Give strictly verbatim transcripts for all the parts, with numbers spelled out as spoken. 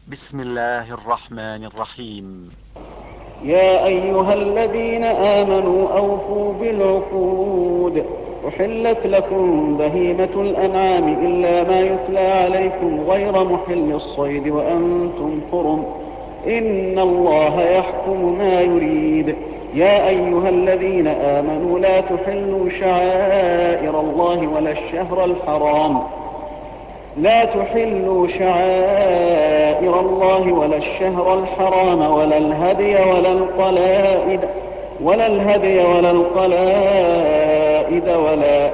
بسم الله الرحمن الرحيم. يا أيها الذين آمنوا أوفوا بالعقود. أحلت لكم بهيمة الأنعام إلا ما يتلى عليكم غير محل الصيد وأنتم حرم، إن الله يحكم ما يريد. يا أيها الذين آمنوا لا تحلوا شعائر الله ولا الشهر الحرام لا تحلوا شعائر الله ولا الشهر الحرام ولا الهدي ولا القلائد ولا الهدي ولا القلائد ولا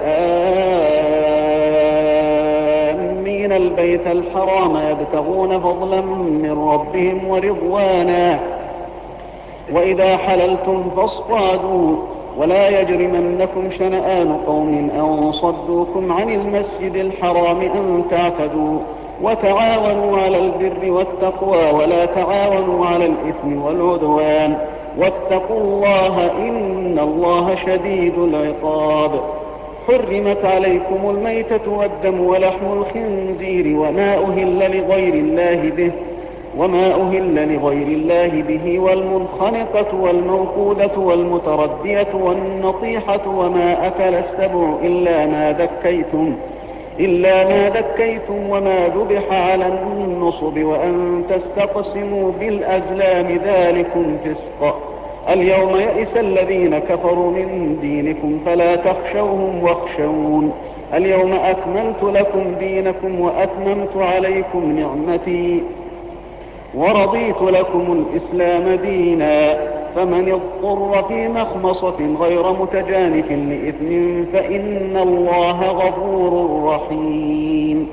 آمين البيت الحرام يبتغون فضلا من ربهم ورضوانا. وإذا حللتم فاصطادوا ولا يجرمنكم شنآن قوم أن صدوكم عن المسجد الحرام أن تعتدوا. وتعاونوا على البر والتقوى ولا تعاونوا على الإثم والعدوان، واتقوا الله إن الله شديد العقاب. حرمت عليكم الميتة والدم ولحم الخنزير وما أهل لغير الله به وما أهل لغير الله به والمنخنقة والموقودة والمتردية والنطيحة وما أكل السبع إلا ما ذكيتم إلا ما ذكيتم وما ذبح على النصب وأن تستقسموا بالأزلام ذلكم فسق. اليوم يئس الذين كفروا من دينكم فلا تخشوهم واخشون. اليوم أكملت لكم دينكم وأتممت عليكم نعمتي ورضيت لكم الإسلام دينا. فمن اضطر في مخمصة غير متجانف لإثم فإن الله غفور رحيم.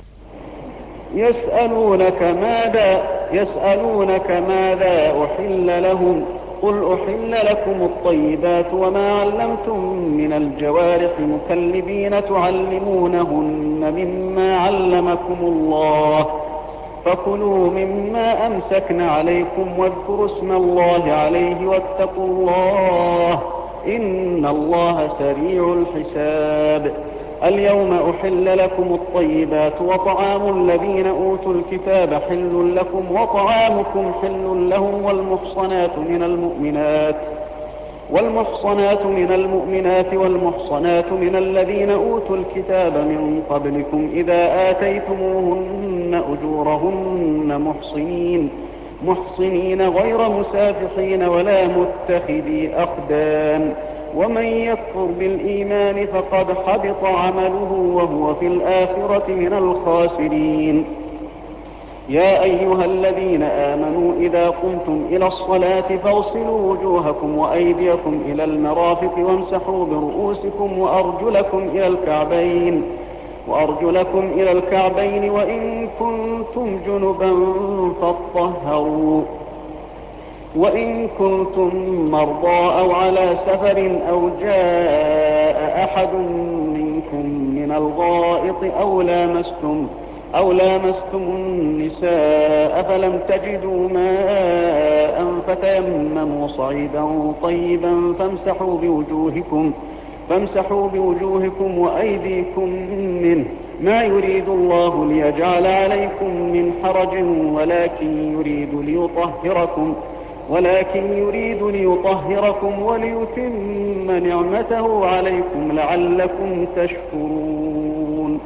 يسألونك ماذا يسألونك ماذا أحل لهم قل أحل لكم الطيبات وما علمتم من الجوارح مكلبين تعلمونهن مما علمكم الله فكلوا مما أمسكن عليكم واذكروا اسم الله عليه واتقوا الله إن الله سريع الحساب. اليوم أحل لكم الطيبات وطعام الذين أوتوا الكتاب حل لكم وطعامكم حل لهم والمحصنات من المؤمنات والمحصنات من المؤمنات والمحصنات من الذين أوتوا الكتاب من قبلكم إذا آتيتموهن أجورهن محصنين محصنين غير مسافحين ولا متخذي أخدان. ومن يكفر بالإيمان فقد حبط عمله وهو في الآخرة من الخاسرين. يا أيها الذين آمنوا إذا قمتم إلى الصلاة فاغسلوا وجوهكم وأيديكم إلى المرافق وامسحوا برؤوسكم وأرجلكم إلى الكعبين وأرجلكم إلى الكعبين وإن كنتم جنبا فاطهروا وإن كنتم مرضى أو على سفر أو جاء أحد منكم من الغائط أو لامستم أو لامستم النساء فلم تجدوا ماء فتيمموا صعيدا طيبا فامسحوا بوجوهكم فامسحوا بوجوهكم وأيديكم منه ما يريد الله ليجعل عليكم من حرج ولكن يريد ليطهركم ولكن يريد ليطهركم وليتم نعمته عليكم لعلكم تشكرون.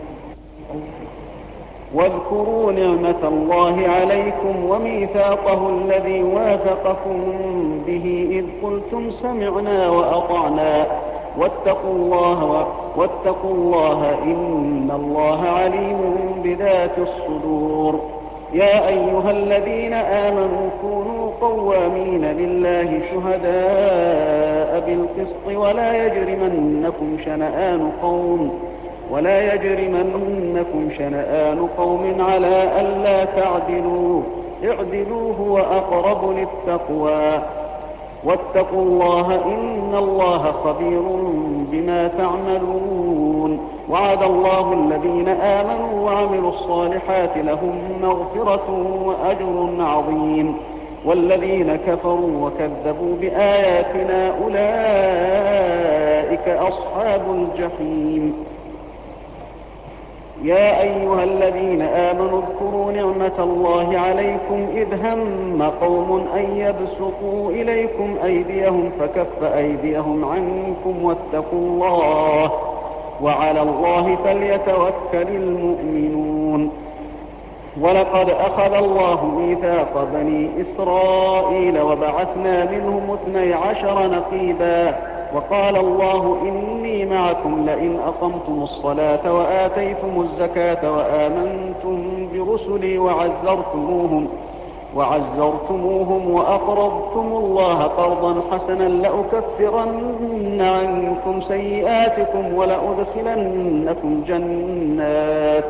واذكروا نعمة الله عليكم وميثاقه الذي واثقكم به إذ قلتم سمعنا وأطعنا واتقوا الله واتقوا الله إن الله عليم بذات الصدور. يا أيها الذين آمنوا كونوا قوامين لله شهداء بالقسط ولا يجرمنكم شنآن قوم ولا يجرمنكم شنآن قوم على ألا تعدلوا اعدلوا هو أقرب للتقوى واتقوا الله إن الله خبير بما تعملون. وعد الله الذين آمنوا وعملوا الصالحات لهم مغفرة وأجر عظيم والذين كفروا وكذبوا بآياتنا أولئك أصحاب الجحيم. يا أيها الذين آمنوا اذكروا نعمة الله عليكم إذ هم قوم أن يبسطوا إليكم أيديهم فكف أيديهم عنكم واتقوا الله وعلى الله فليتوكل المؤمنون. ولقد أخذ الله ميثاق بني إسرائيل وبعثنا منهم اثني عشر نقيبا وقال الله إني معكم لئن أقمتم الصلاة وآتيتم الزكاة وآمنتم برسلي وعزرتموهم وعزرتموهم وأقرضتم الله قرضا حسنا لأكفرن عنكم سيئاتكم ولأدخلنكم جنات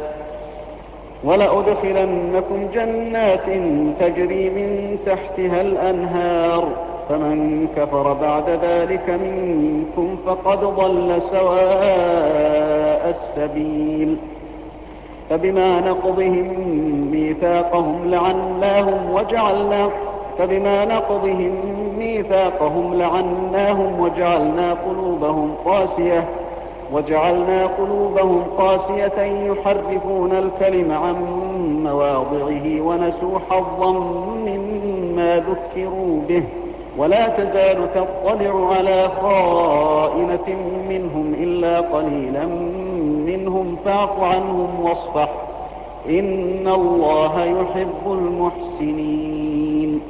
ولأدخلنكم جنات تجري من تحتها الأنهار فمن كفر بعد ذلك منكم فقد ضل سواء السبيل. فبما نقضهم ميثاقهم لعناهم وجعلنا فبما نقضهم ميثاقهم لعناهم وجعلنا قلوبهم قاسية وجعلنا قلوبهم قاسية يحرفون الكلم عن مواضعه ونسوا حظا مما ذكروا به ولا تزال تطلع على خائنة منهم إلا قليلا منهم فاعف عنهم واصفح إن الله يحب المحسنين.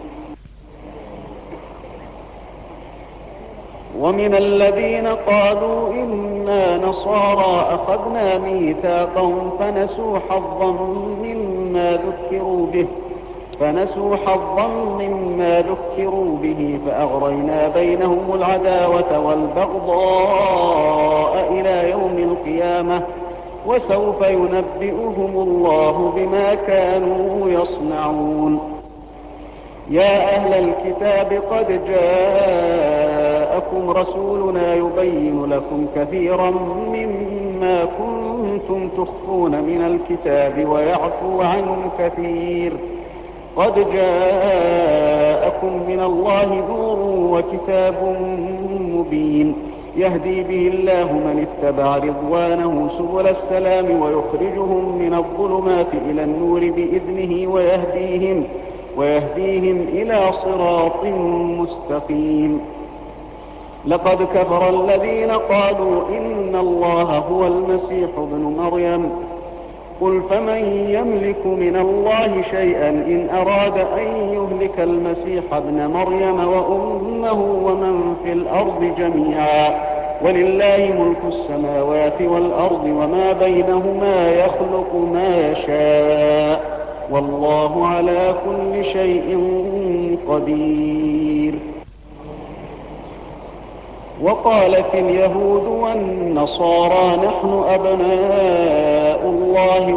ومن الذين قالوا إنا نصارى أخذنا ميثاقهم فنسوا حظا مما ذكروا به فنسوا حظا مما ذكروا به فأغرينا بينهم العداوة والبغضاء إلى يوم القيامة وسوف ينبئهم الله بما كانوا يصنعون. يا أهل الكتاب قد جاءكم رسولنا يبين لكم كثيرا مما كنتم تخفون من الكتاب ويعفو عن كثير قد جاءكم من الله نور وكتاب مبين يهدي به الله من اتبع رضوانه سبل السلام ويخرجهم من الظلمات إلى النور بإذنه ويهديهم ويهديهم إلى صراط مستقيم. لقد كفر الذين قالوا إن الله هو المسيح ابن مريم قل فمن يملك من الله شيئا إن أراد أن يهلك المسيح ابن مريم وأمه ومن في الأرض جميعا ولله ملك السماوات والأرض وما بينهما يخلق ما يشاء والله على كل شيء قدير. وقالت اليهود والنصارى نحن أبناء الله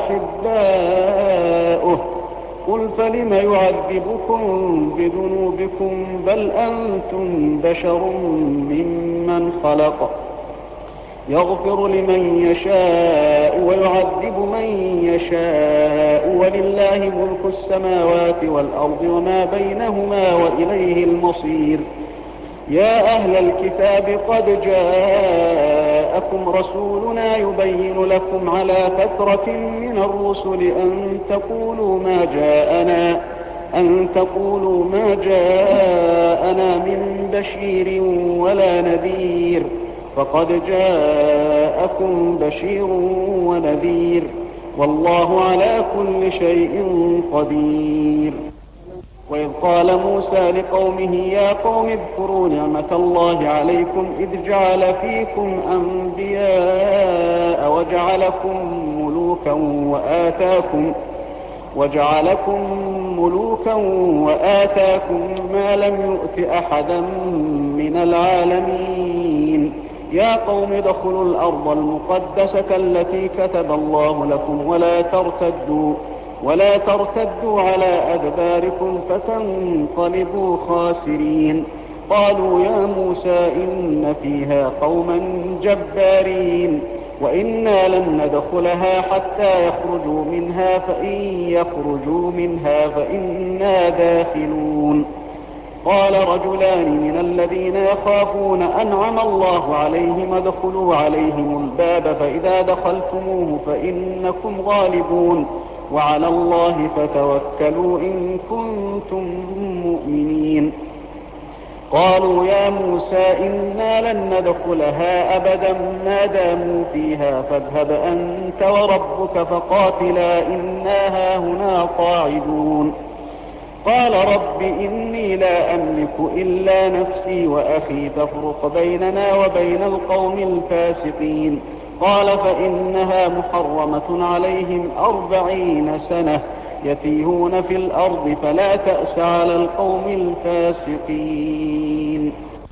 وأحباؤه قل فلم يعذبكم بذنوبكم بل أنتم بشر ممن خلق يغفر لمن يشاء ويعذب من يشاء ولله ملك السماوات والأرض وما بينهما وإليه المصير. يا أهل الكتاب قد جاءكم رسولنا يبين لكم على فترة من الرسل أن تقولوا ما جاءنا أن تقولوا ما جاءنا من بشير ولا نذير فقد جاءكم بشير ونذير والله على كل شيء قدير. وإذ قال موسى لقومه يا قوم اذكروا نعمة الله عليكم إذ جعل فيكم أنبياء وجعلكم ملوكا وآتاكم وجعلكم ملوكا وآتاكم ما لم يؤت أحدا من العالمين. يا قوم ادخلوا الأرض المقدسة التي كتب الله لكم ولا ترتدوا ولا ترتدوا على أدباركم فتنقلبوا خاسرين. قالوا يا موسى إن فيها قوما جبارين وإنا لن ندخلها حتى يخرجوا منها فإن يخرجوا منها فإنا داخلون. قال رجلان من الذين يخافون أنعم الله عليهم ادخلوا عليهم الباب فإذا دخلتموه فإنكم غالبون وعلى الله فتوكلوا إن كنتم مؤمنين. قالوا يا موسى إنا لن ندخلها أبدا ما داموا فيها فاذهب أنت وربك فقاتلا إنا هاهنا قاعدون. قال رب إني لا أملك إلا نفسي وأخي فافرق بيننا وبين القوم الفاسقين. قال فإنها محرمة عليهم أربعين سنة يتيهون في الأرض فلا تأس على القوم الفاسقين.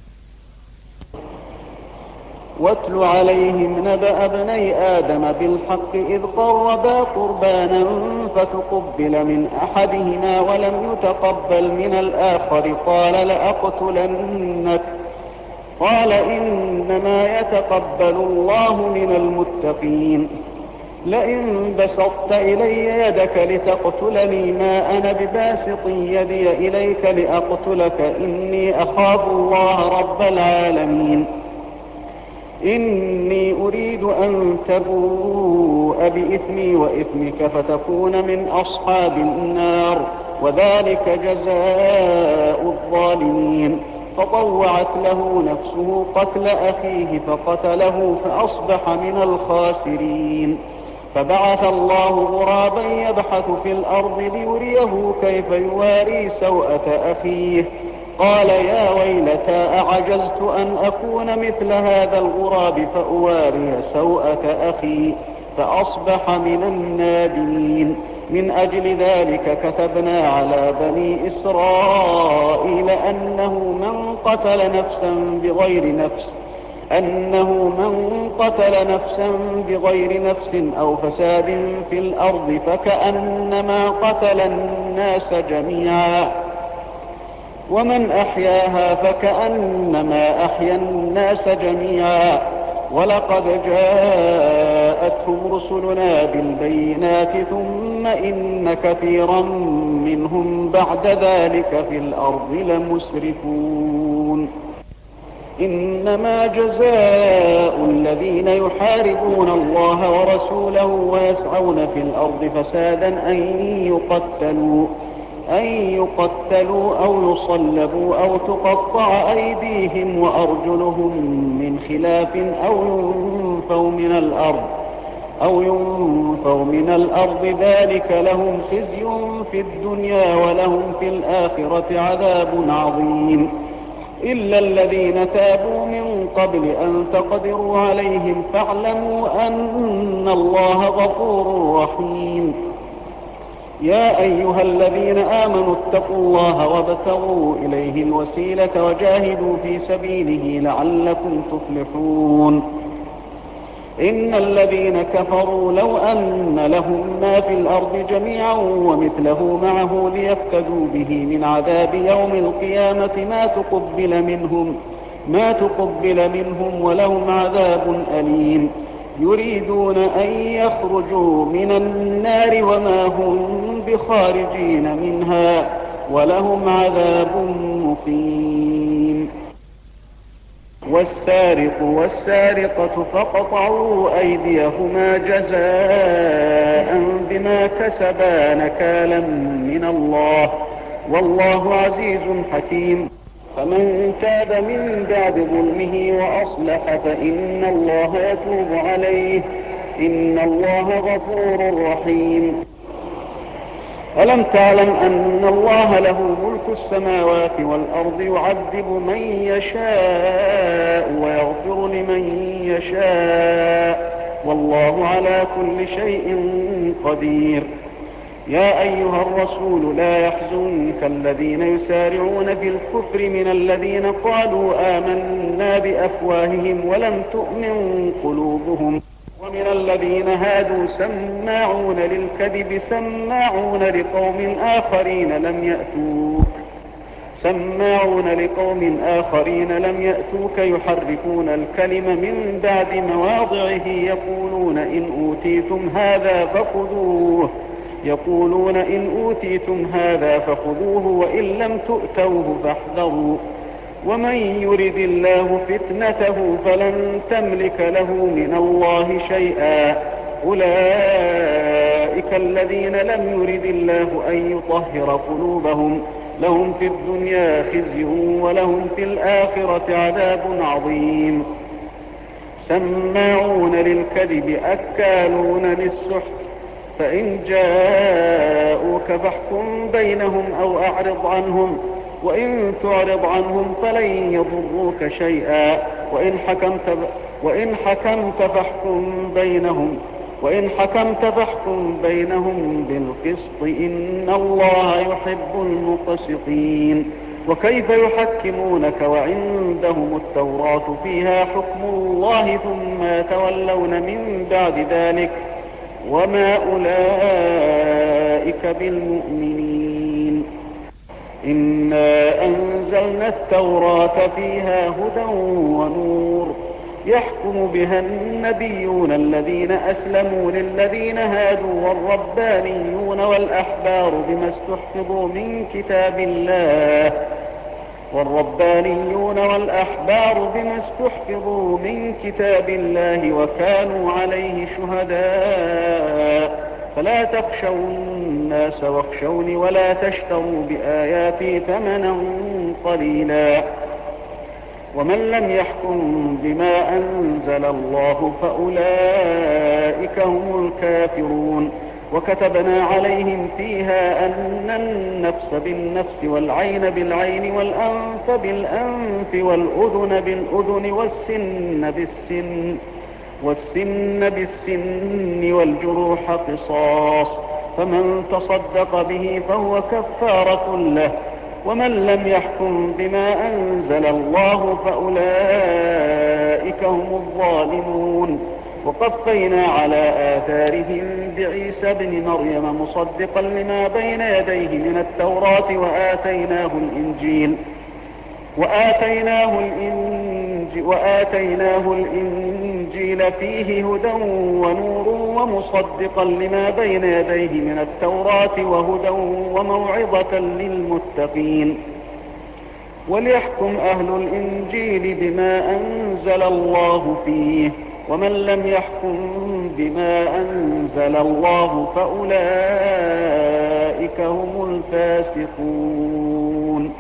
واتل عليهم نبأ ابني آدم بالحق إذ قربا قربانا فتقبل من أحدهما ولم يتقبل من الآخر قال لأقتلنك قال إنما يتقبل الله من المتقين. لئن بسطت إلي يدك لتقتلني ما أنا بباسط يدي إليك لأقتلك إني أخاف الله رب العالمين. إني أريد أن تبوء بإثمي وإثمك فتكون من أصحاب النار وذلك جزاء الظالمين. فطوعت له نفسه قتل أخيه فقتله فأصبح من الخاسرين. فبعث الله غرابا يبحث في الأرض ليريه كيف يواري سوءة أخيه قال يا ويلتى أعجزت أن أكون مثل هذا الغراب فأواري سوءة أخي فأصبح من النادمين. من أجل ذلك كتبنا على بني إسرائيل أنه من قتل نفسا بغير نفس أنه من قتل نفسا بغير نفس أو فساد في الأرض فكأنما قتل الناس جميعا ومن أحياها فكأنما أحيا الناس جميعا. ولقد جاءتهم رسلنا بالبينات ثم إن كثيرا منهم بعد ذلك في الأرض لمسرفون. إنما جزاء الذين يحاربون الله ورسوله ويسعون في الأرض فسادا أن يقتلوا أن يقتلوا أو يصلبوا أو تقطع أيديهم وأرجلهم من خلاف أو ينفوا من الأرض أو ينفوا من الأرض ذلك لهم خزي في الدنيا ولهم في الآخرة عذاب عظيم. إلا الذين تابوا من قبل أن تقدروا عليهم فاعلموا أن الله غفور رحيم. يا أيها الذين آمنوا اتقوا الله وابتغوا إليه الوسيلة وجاهدوا في سبيله لعلكم تفلحون. إن الذين كفروا لو أن لهم ما في الأرض جميعا ومثله معه ليفتدوا به من عذاب يوم القيامة ما تقبل منهم ما تقبل منهم ولهم عذاب أليم. يريدون أن يخرجوا من النار وما هم بخارجين منها ولهم عذاب مقيم. والسارق والسارقة فاقطعوا أيديهما جزاء بما كسبا نكالا من الله والله عزيز حكيم. فمن تاب من بعد ظلمه وأصلح فإن الله يتوب عليه إن الله غفور رحيم. ألم تعلم أن الله له ملك السماوات والأرض يعذب من يشاء ويغفر لمن يشاء والله على كل شيء قدير. يا أيها الرسول لا يحزنك الذين يسارعون في الكفر من الذين قالوا آمنا بأفواههم ولم تؤمن قلوبهم ومن الذين هادوا سماعون للكذب سماعون لقوم آخرين لم يأتوك سماعون لقوم آخرين لم يأتوك يحرفون الكلم من بعد مواضعه يقولون إن أوتيتم هذا فخذوه يقولون إن أوتيتم هذا فخذوه وإن لم تؤتوه فاحذروا ومن يرد الله فتنته فلن تملك له من الله شيئا أولئك الذين لم يرد الله أن يطهر قلوبهم لهم في الدنيا خزي ولهم في الآخرة عذاب عظيم سماعون للكذب أكالون للسحت فإن جاءوك فاحكم بينهم أو أعرض عنهم وإن تعرض عنهم فلن يضروك شيئا وإن حكمت, وإن حكمت فاحكم بينهم وإن حكمت فاحكم بينهم بالقسط إن الله يحب المقسطين وكيف يحكمونك وعندهم التوراة فيها حكم الله ثم يتولون من بعد ذلك وما أولئك بالمؤمنين إنا أنزلنا التوراة فيها هدى ونور يحكم بها النبيون الذين أسلموا للذين هادوا والربانيون والأحبار بما استحفظوا من كتاب الله والربانيون والأحبار بما استحفظوا من كتاب الله وكانوا عليه شهداء فلا تخشوا الناس واخشوني ولا تشتروا بآياتي ثمنا قليلا ومن لم يحكم بما أنزل الله فأولئك هم الكافرون وكتبنا عليهم فيها أن النفس بالنفس والعين بالعين والأنف بالأنف والأذن بالأذن والسن بالسن والسن بالسن والجروح قصاص فمن تصدق به فهو كفارة له ومن لم يحكم بما أنزل الله فأولئك هم الظالمون وقفينا على آثارهم بعيسى بن مريم مصدقا لما بين يديه من التوراة وآتيناه الإنجيل وآتيناه الإنجيل, وآتيناه الإنجيل فيه هدى ونور ومصدقا لما بين يديه من التوراة وهدى وموعظة للمتقين وليحكم أهل الإنجيل بما أنزل الله فيه ومن لم يحكم بما أنزل الله فأولئك هم الفاسقون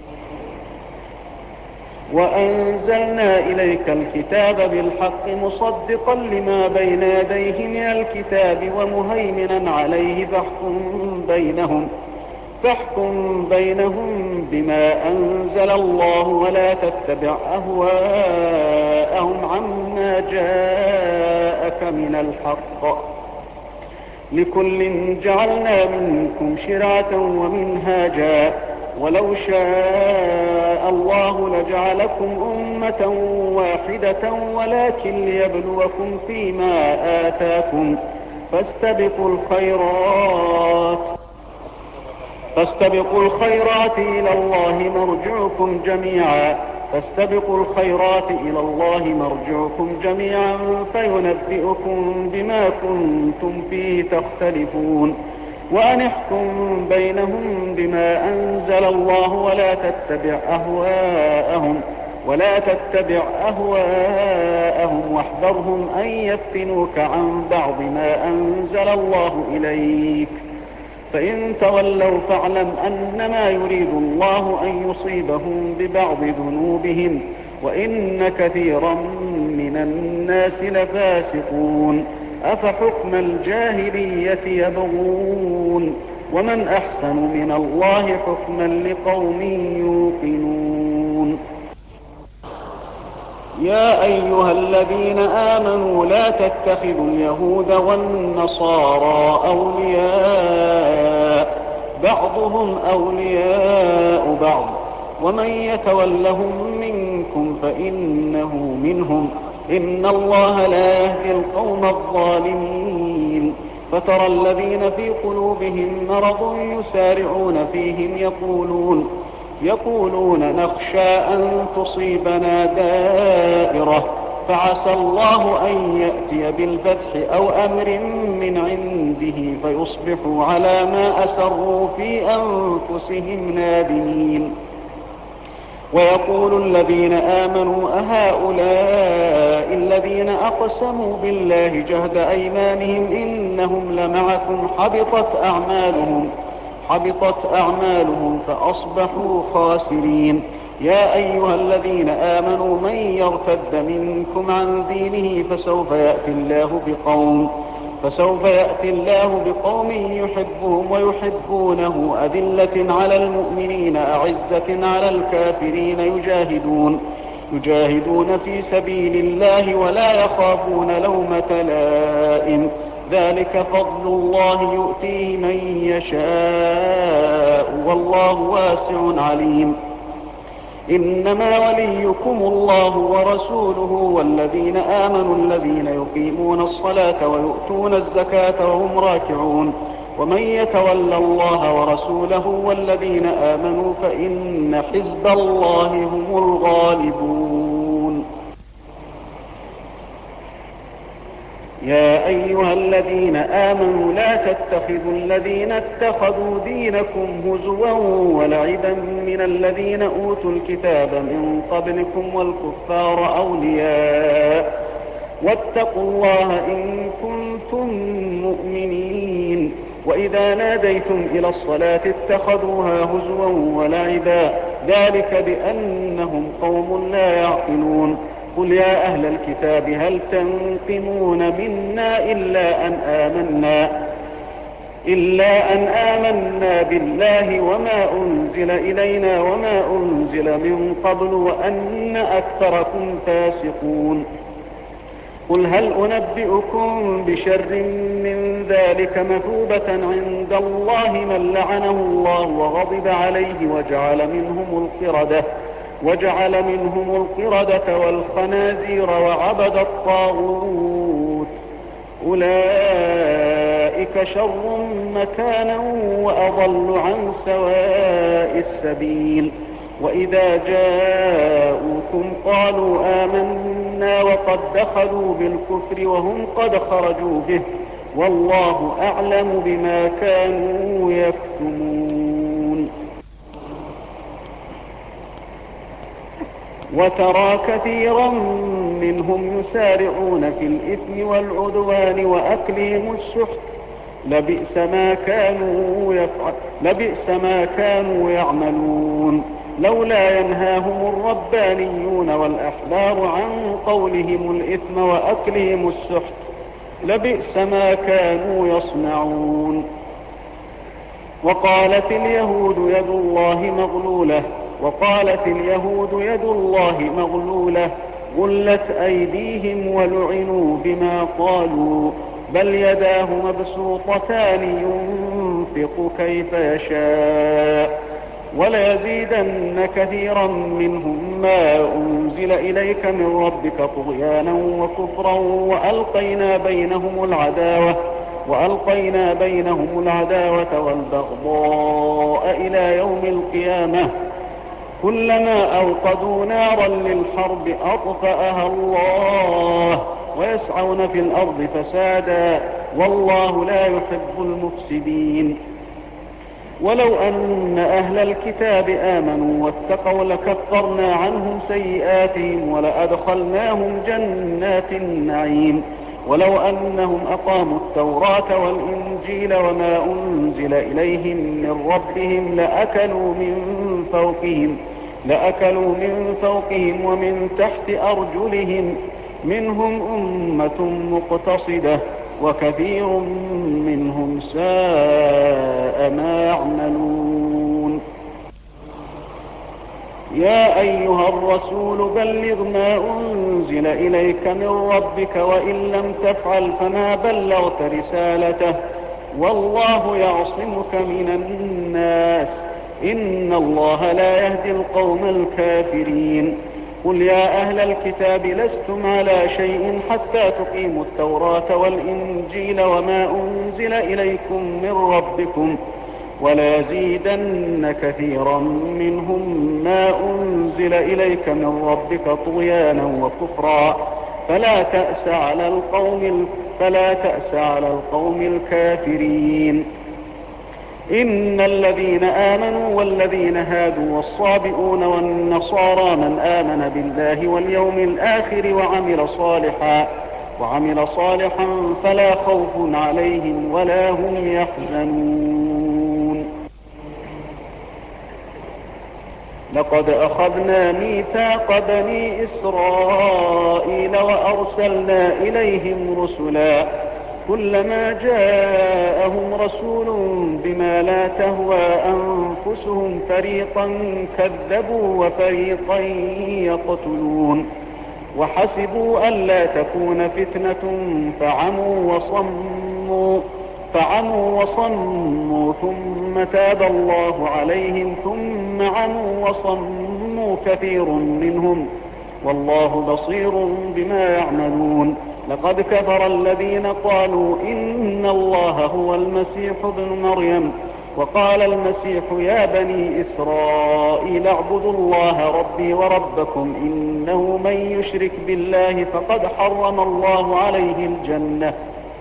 وأنزلنا إليك الكتاب بالحق مصدقا لما بين يديه من الكتاب ومهيمنا عليه فاحكم بينهم فاحكم بينهم بما أنزل الله ولا تتبع أهواءهم عما جاءك من الحق لكل جعلنا منكم شرعة ومنهاجا ولو شاء الله لجعلكم أمة واحدة ولكن ليبلوكم فيما آتاكم فاستبقوا الخيرات فاستبقوا الخيرات إلى الله مرجعكم جميعا فاستبقوا الخيرات إلى الله مرجعكم جميعا فينبئكم بما كنتم فيه تختلفون وأن احكم بينهم بما أنزل الله ولا تتبع أهواءهم ولا تتبع أهواءهم واحذرهم أن يفتنوك عن بعض ما أنزل الله إليك فإن تولوا فاعلم أنما يريد الله أن يصيبهم ببعض ذنوبهم وإن كثيرا من الناس لفاسقون أفحكم الجاهلية يبغون ومن أحسن من الله حكما لقوم يوقنون يا أيها الذين آمنوا لا تتخذوا اليهود والنصارى أولياء بعضهم أولياء بعض ومن يتولهم منكم فإنه منهم إن الله لا يهدي القوم الظالمين فترى الذين في قلوبهم مرض يسارعون فيهم يقولون يقولون نخشى أن تصيبنا دائرة فعسى الله أن يأتي بالفتح أو أمر من عنده فيصبحوا على ما أسروا في أنفسهم نادمين. ويقول الذين آمنوا أهؤلاء الذين أقسموا بالله جهد أيمانهم إنهم لمعكم حبطت أعمالهم حبطت أعمالهم فأصبحوا خاسرين. يا أيها الذين آمنوا من يرتد منكم عن دينه فسوف يأتي الله بقوم فسوف يأتي الله بقوم يحبهم ويحبونه أذلة على المؤمنين أعزة على الكافرين يجاهدون يجاهدون في سبيل الله ولا يخافون لومة لائم. ذلك فضل الله يؤتيه من يشاء والله واسع عليم. إنما وليكم الله ورسوله والذين آمنوا الذين يقيمون الصلاة ويؤتون الزكاة وهم راكعون. ومن يتول الله ورسوله والذين آمنوا فإن حزب الله هم الغالبون. يا أيها الذين آمنوا لا تتخذوا الذين اتخذوا دينكم هزوا ولعبا من الذين أوتوا الكتاب من قبلكم والكفار أولياء واتقوا الله إن كنتم مؤمنين. وإذا ناديتم إلى الصلاة اتخذوها هزوا ولعبا ذلك بأنهم قوم لا يعقلون. قل يا أهل الكتاب هل تنقمون منا إلا أن آمنا إلا أن آمنا بالله وما أنزل إلينا وما أنزل من قبل وأن أكثركم فاسقون. قل هل أنبئكم بشر من ذلك مثوبة عند الله من لعنه الله وغضب عليه وجعل منهم القردة وجعل منهم القردة والخنازير وعبد الطاغوت أولئك شر مكانا وأضل عن سواء السبيل. وإذا جاءوكم قالوا آمنا وقد دخلوا بالكفر وهم قد خرجوا به والله أعلم بما كانوا يكتمون. وترى كثيرا منهم يسارعون في الإثم والعدوان وأكلهم السحت لبئس ما كانوا يفعل لبئس ما كانوا يعملون. لولا ينهاهم الربانيون والأحبار عن قولهم الإثم وأكلهم السحت لبئس ما كانوا يصنعون. وقالت اليهود يد الله مغلولة وقالت اليهود يد الله مغلولة غلت أيديهم ولعنوا بما قالوا بل يداه مبسوطتان ينفق كيف يشاء وليزيدن كثيرا منهم ما أنزل إليك من ربك طغيانا وكفرا وألقينا بينهم العداوة وألقينا بينهم العداوة والبغضاء إلى يوم القيامة كلما أوقدوا نارا للحرب أطفأها الله ويسعون في الأرض فسادا والله لا يحب المفسدين. ولو أن أهل الكتاب آمنوا واتقوا لكفرنا عنهم سيئاتهم ولأدخلناهم جنات النعيم. ولو أنهم أقاموا التوراة والإنجيل وما أنزل إليهم من ربهم لأكلوا من فوقهم لأكلوا من فوقهم ومن تحت أرجلهم منهم أمة مقتصدة وكثير منهم ساء ما يعملون. يا أيها الرسول بلغ ما أنزل إليك من ربك وإن لم تفعل فما بلغت رسالته والله يعصمك من الناس إن الله لا يهدي القوم الكافرين. قل يا أهل الكتاب لستم على شيء حتى تقيموا التوراة والإنجيل وما أنزل إليكم من ربكم وليزيدن كثيرا منهم ما أنزل إليك من ربك طغيانا وكفرا فلا تأس على القوم فلا تأس على القوم الكافرين. إن الذين آمنوا والذين هادوا والصابئون والنصارى من آمن بالله واليوم الآخر وعمل صالحا وعمل صالحا فلا خوف عليهم ولا هم يحزنون. لقد أخذنا ميثاق بني إسرائيل وأرسلنا إليهم رسلا كلما جاءهم رسول بما لا تهوى أنفسهم فريقا كذبوا وفريقا يقتلون وحسبوا ألا تكون فتنة فعموا وصموا فعموا وصموا ثم تاب الله عليهم ثم عموا وصموا كثير منهم والله بصير بما يعملون. لقد كفر الذين قالوا إن الله هو المسيح ابن مريم وقال المسيح يا بني إسرائيل اعبدوا الله ربي وربكم إنه من يشرك بالله فقد حرم الله عليه الجنة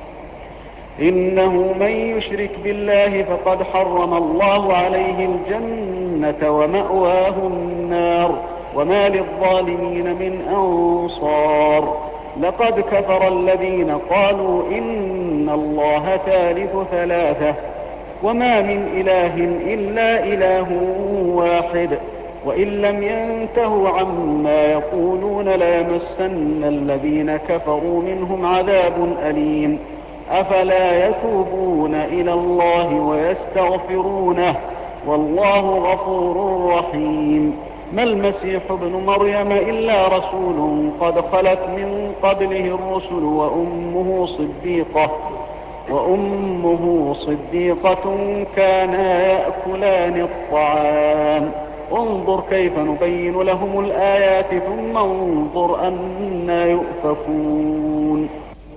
إنه من يشرك بالله فقد حرم الله عليه الجنة ومأواه النار وما للظالمين من أنصار. لقد كفر الذين قالوا إن الله ثالث ثلاثة وما من إله إلا إله واحد وإن لم ينتهوا عما يقولون ليمسن الذين كفروا منهم عذاب أليم. أفلا يتوبون إلى الله ويستغفرونه والله غفور رحيم. ما المسيح ابن مريم إلا رسول قد خلت من قبله الرسل وأمه صديقة وأمه صديقة كانا يأكلان الطعام انظر كيف نبين لهم الآيات ثم انظر أنا يؤفكون.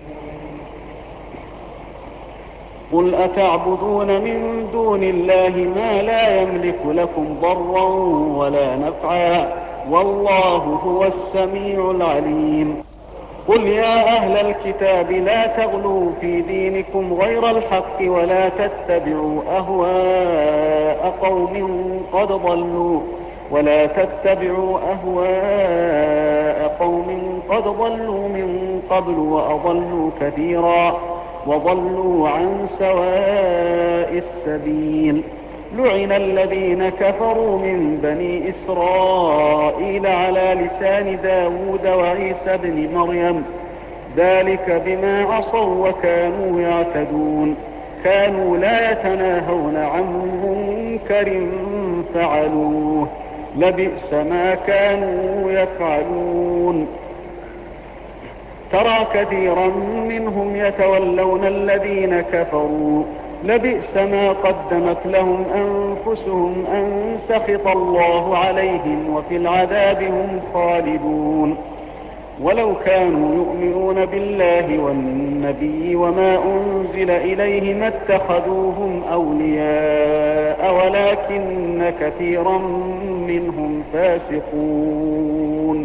قل أتعبدون من دون الله ما لا يملك لكم ضرا ولا نفعا والله هو السميع العليم. قل يا أهل الكتاب لا تغلوا في دينكم غير الحق ولا تتبعوا أهواء قوم قد ضلوا ولا تتبعوا أهواء قوم قد ضلوا من قبل وأضلوا كثيرا وضلوا عن سواء السبيل. لعن الذين كفروا من بني إسرائيل على لسان داود وعيسى بن مريم ذلك بما عصوا وكانوا يعتدون كانوا لا يتناهون عن منكر فعلوه لبئس ما كانوا يفعلون. ترى كثيرا منهم يتولون الذين كفروا لبئس ما قدمت لهم أنفسهم أن سخط الله عليهم وفي العذاب هم خالدون. ولو كانوا يؤمنون بالله والنبي وما أنزل إليه ما اتخذوهم أولياء ولكن كثيرا منهم فاسقون.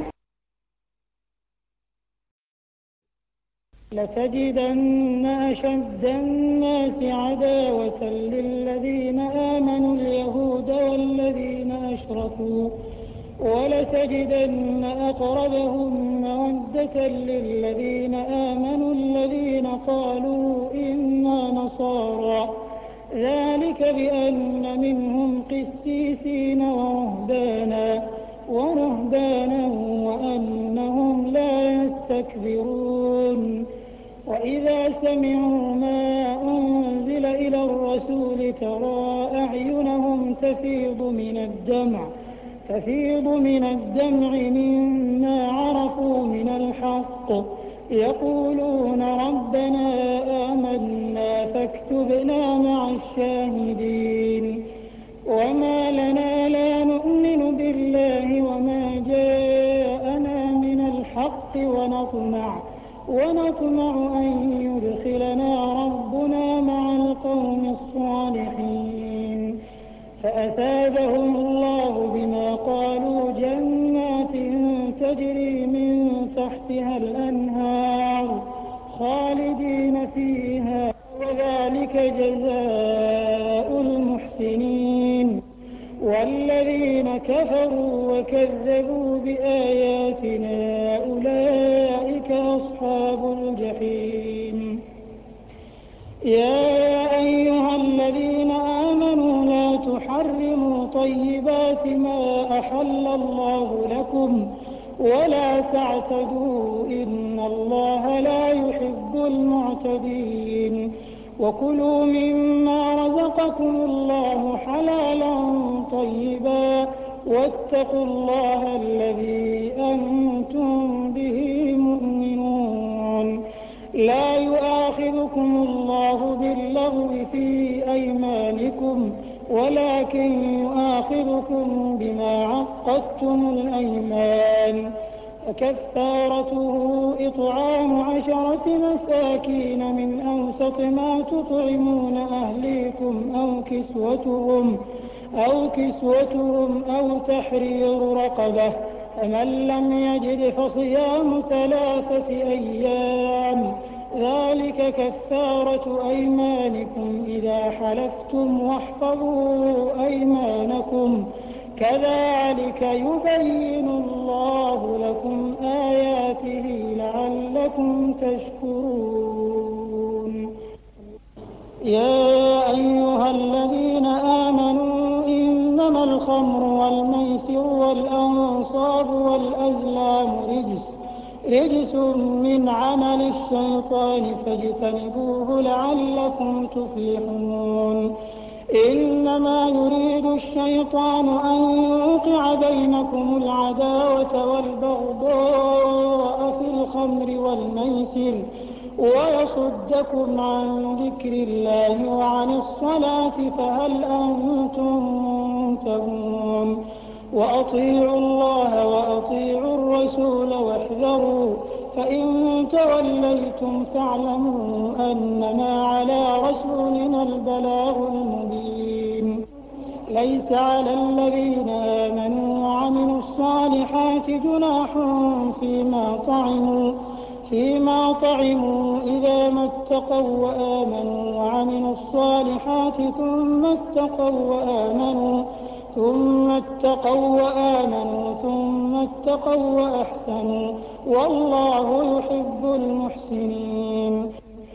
لتجدن أشد الناس عداوة للذين آمنوا اليهود والذين أشركوا ولتجدن أقربهم مودة للذين آمنوا الذين قالوا إنا نصارى ذلك بأن منهم قسيسين ورهبانا ورهبانا وأنهم لا يستكبرون. وإذا سمعوا ما أنزل إلى الرسول ترى أعينهم تفيض من الدمع تفيض من الدمع مما عرفوا من الحق يقولون ربنا آمنا فاكتبنا مع الشاهدين. وما لنا لا نؤمن بالله وما جاءنا من الحق ونطمع ونطمع أن يدخلنا ربنا مع القوم الصالحين. فأثابهم الله بما قالوا جنات تجري من تحتها الأنهار الذين كفروا وكذبوا بآياتنا أولئك أصحاب الجحيم. يا أيها الذين آمنوا لا تحرموا طيبات ما أحل الله لكم ولا تعتدوا إن الله لا يحب المعتدين. وكلوا مما رزقكم الله حلالا طيبا واتقوا الله الذي أنتم به مؤمنون. لا يؤاخذكم الله باللغو في أيمانكم ولكن يؤاخذكم بما عقدتم الأيمان. فكفارته إطعام عشرة مساكين من أوسط ما تطعمون أهليكم أو كسوتهم أو كسوتهم أو تحرير رقبة. فمن لم يجد فصيام ثلاثة أيام ذلك كفارة أيمانكم إذا حلفتم واحفظوا أيمانكم كذلك يبين الله لكم آياته لعلكم تشكرون. يا أيها الذين آمنوا إنما الخمر والميسر والأنصاب والأزلام رجس رجس من عمل الشيطان فاجتنبوه لعلكم تفلحون. إنما يريد الشيطان أن يوقع بينكم العداوة والبغضاء في الخمر والميسر ويصدكم عن ذكر الله وعن الصلاة فهل أنتم منتهون. وأطيعوا الله وأطيعوا الرسول واحذروا فإن توليتم فاعلموا أنما على رسولنا البلاغ المبين. ليس على الذين آمنوا وعملوا الصالحات جناح فيما طعموا فيما طعموا إذا ما اتقوا وآمنوا وعملوا الصالحات ثم اتقوا وآمنوا ثم اتقوا وآمنوا ثم اتقوا وأحسنوا والله يحب المحسنين.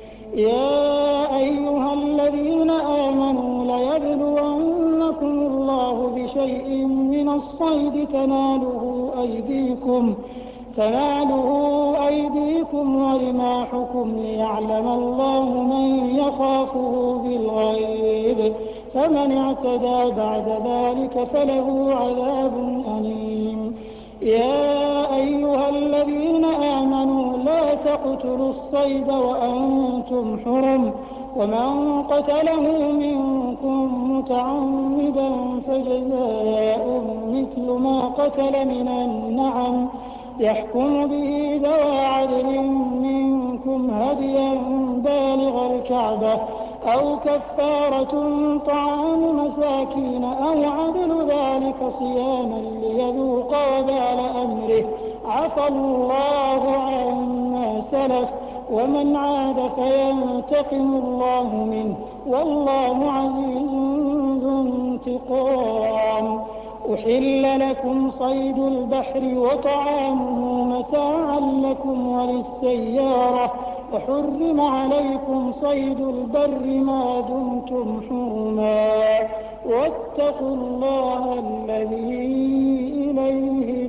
يا أيها الذين آمنوا ليبلونكم الله بشيء من الصيد تناله أيديكم تناله أيديكم ورماحكم ليعلم الله من يخافه بالغيب فمن اعتدى بعد ذلك فله عذاب أليم. يا أيها الذين آمنوا لا تقتلوا الصيد وأنتم حرم ومن قتله منكم متعمدا فجزاء مثل ما قتل من النعم يحكم به ذوى عدل منكم هديا بالغ الكعبة أو كفارة طعام مساكين أو عدل ذلك صياما ليذوق وبال أمره عفى الله عما سلف ومن عاد فينتقم الله منه والله عزيز ذو انتقام. أحل لكم صيد البحر وطعامه متاعا لكم وللسيارة وحرم عليكم صيد البر ما دمتم حرما واتقوا الله الذي إليه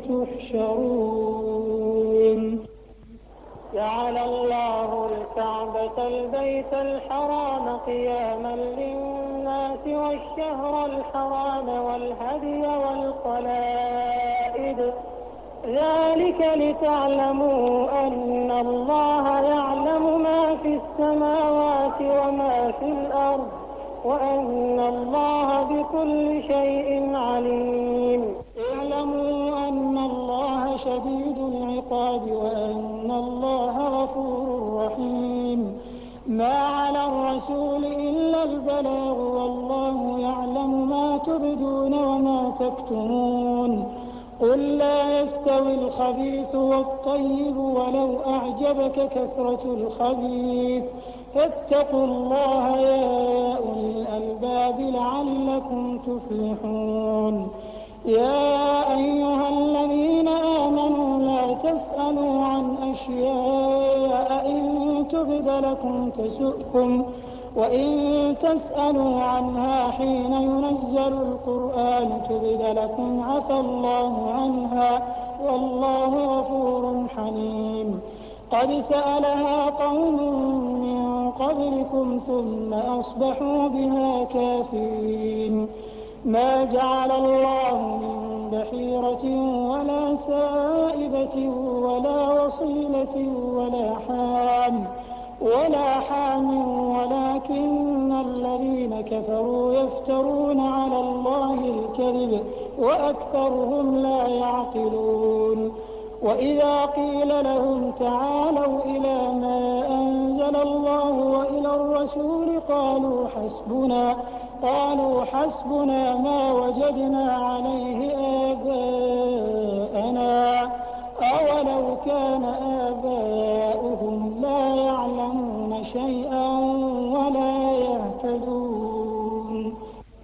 تحشرون. جعل الله الكعبة البيت الحرام قياما للناس والشهر الحرام والهدي والقلائد ذلك لتعلموا أن الله يعلم ما في السماوات وما في الأرض وأن الله بكل شيء عليم. اعلموا أن الله شديد العقاب وأن الله غفور رحيم. ما على الرسول إلا البلاغ والله يعلم ما تبدون وما تكتمون. قل لا يستوي الخبيث والطيب ولو أعجبك كثرة الخبيث فاتقوا الله يا أولي الألباب لعلكم تفلحون. يا لكم تسؤكم وإن تسألوا عنها حين ينزل القرآن تبد لكم عفى الله عنها والله غفور حليم. قد سألها قوم من قبلكم ثم أصبحوا بها كافرين. ما جعل الله من بحيرة ولا سائبة ولا وصيلة ولا حام ولا حام ولكن الذين كفروا يفترون على الله الكذب وأكثرهم لا يعقلون. وإذا قيل لهم تعالوا إلى ما أنزل الله وإلى الرسول قالوا حسبنا قالوا حسبنا ما وجدنا عليه آباءنا أولو كان آباؤهم لا يعلمون شيئا ولا يهتدون.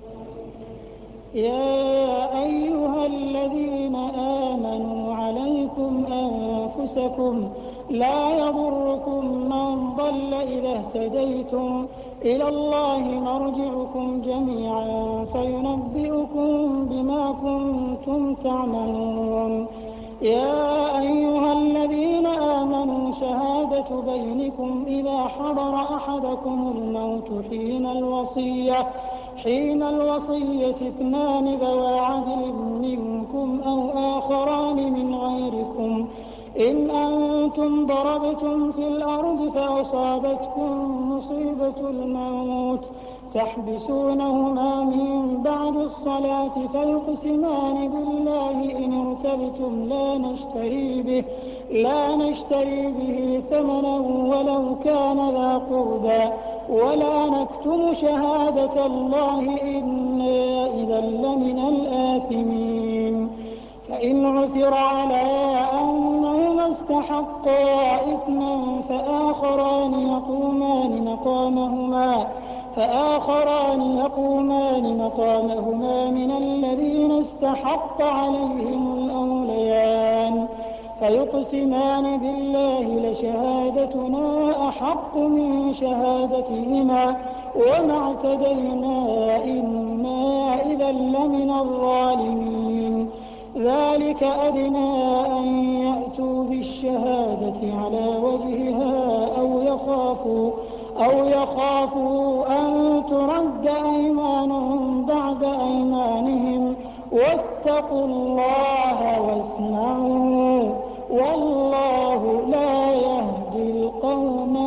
يا أيها الذين آمنوا عليكم أنفسكم لا يضركم من ضل إذا اهتديتم إلى الله مرجعكم جميعا فينبئكم بما كنتم تعملون. يا أيها الذين آمنوا شهادة بينكم إذا حضر أحدكم الموت حين الوصية حين الوصية اثنان ذوى عدل منكم أو آخران من غيركم إن أنتم ضربتم في الأرض فأصابتكم مصيبة الموت تحبسونهما من بعد الصلاة فيقسمان بالله إن ارتبتم لا نشتري به لا نشتري به ثمنا ولو كان ذا قربى ولا نكتم شهادة الله إنا إذا لمن الآثمين. فإن عثر على أنهما استحقا إثما فآخران يقومان مقامهما فآخران يقومان مقامهما من الذين استحق عليهم الأوليان فيقسمان بالله لشهادتنا أحق من شهادتهما وما اعتدينا إنا إذا لمن الظالمين. ذلك أدنى أن يأتوا بالشهادة على وجهها أو يخافوا أو يخافوا أن ترد أيمان بعد أيمانهم واتقوا الله واسمعوا والله لا يهدي القوم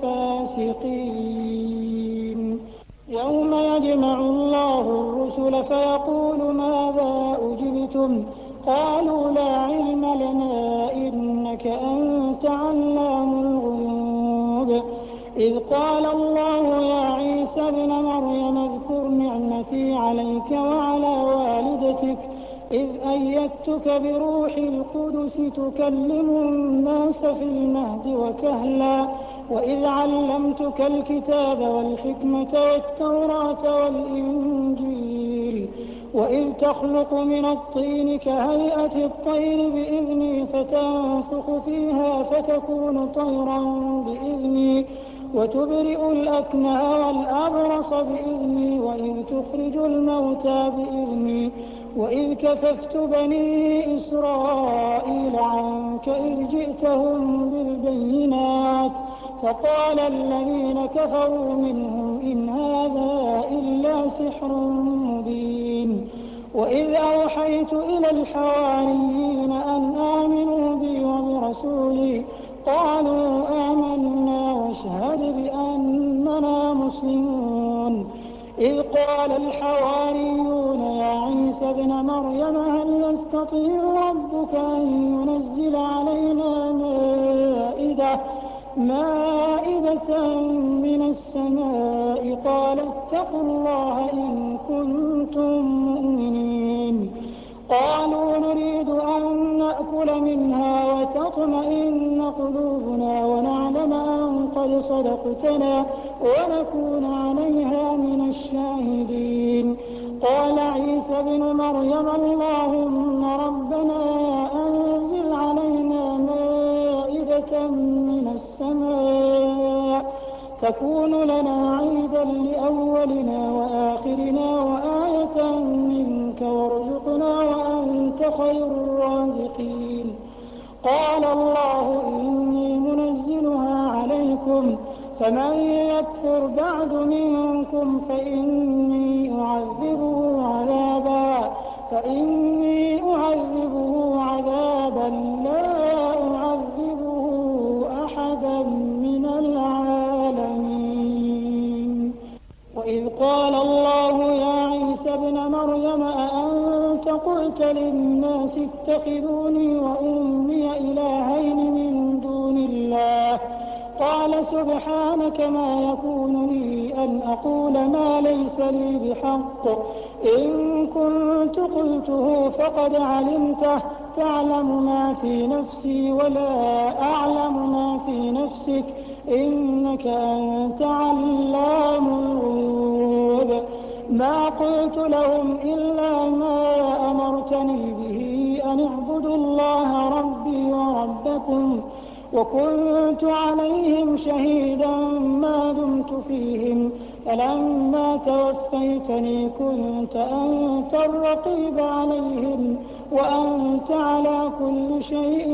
الفاسقين. يوم يجمع الله الرسل فيقول ماذا أجبتم قالوا لا علم لنا إنك أنت علام الغيوب. إذ قال الله يا عيسى ابن مريم اذكر نعمتي عليك وعلى والدتك إذ أيدتك بروح القدس تكلم الناس في المهد وكهلا وإذ علمتك الكتاب والحكمة والتوراة والإنجيل وإذ تخلق من الطين كهيئة الطير بإذني فتنفخ فيها فتكون طيرا بإذني وتبرئ الأكمه والأبرص بإذني وإذ تخرج الموتى بإذني وإذ كففت بني إسرائيل عنك إذ جئتهم بالبينات فقال الذين كفروا منهم إن هذا إلا سحر مبين. وإذ أوحيت إلى الحواريين أن آمنوا بي وبرسولي قالوا آمنا واشهد بأننا مسلمون. إذ قال الحواريون يا عيسى ابن مريم هل يستطيع ربك أن ينزل علينا مائدة مائدة من السماء قال اتقوا الله إن كنتم مؤمنين. قالوا نريد أن نأكل منها وتطمئن قلوبنا ونعلم أن قد صدقتنا ونكون عليها من الشاهدين. قال عيسى ابن مريم اللهم ربنا أنزل علينا مائدة من السماء تكون لنا عيدا لأولنا وآخرنا وآية منك وارزقنا وأنت خير الرازقين. قال الله إني منزلها عليكم فمن يكفر بعد منكم فإني أعذبه عذابا فإني أعذبه عذابا لا أعذبه أحدا من العالمين. وإذ قال الله يا عيسى ابن مريم أأنت قلت للناس اتخذوني وأمي إلهين من دون الله قال سبحانك ما يكون لي أن أقول ما ليس لي بحق إن كنت قلته فقد علمته تعلم ما في نفسي ولا أعلم ما في نفسك إنك أنت علام الغيوب. ما قلت لهم إلا ما أمرتني به أن اعبدوا الله ربي وربكم وكنت عليهم شهيدا ما دمت فيهم فلما توفيتني كنت أنت الرقيب عليهم وأنت على كل شيء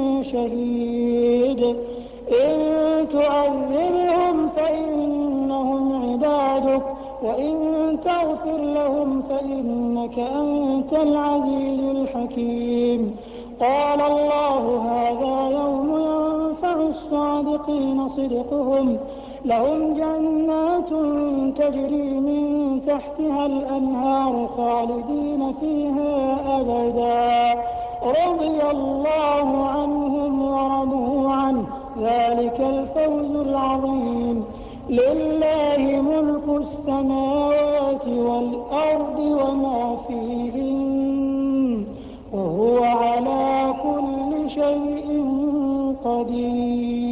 شهيد. إن تعذبهم فإنهم عبادك وإن تغفر لهم فإنك أنت العزيز الحكيم. قال الله هذا يوم ينفع الصادقين صدقهم لهم جنات تجري من تحتها الأنهار خالدين فيها أبدا رضي الله عنهم ورضوا عنه ذلك الفوز العظيم. لله ملك السماوات والأرض وما فيهن وهو على كل شيء قدير.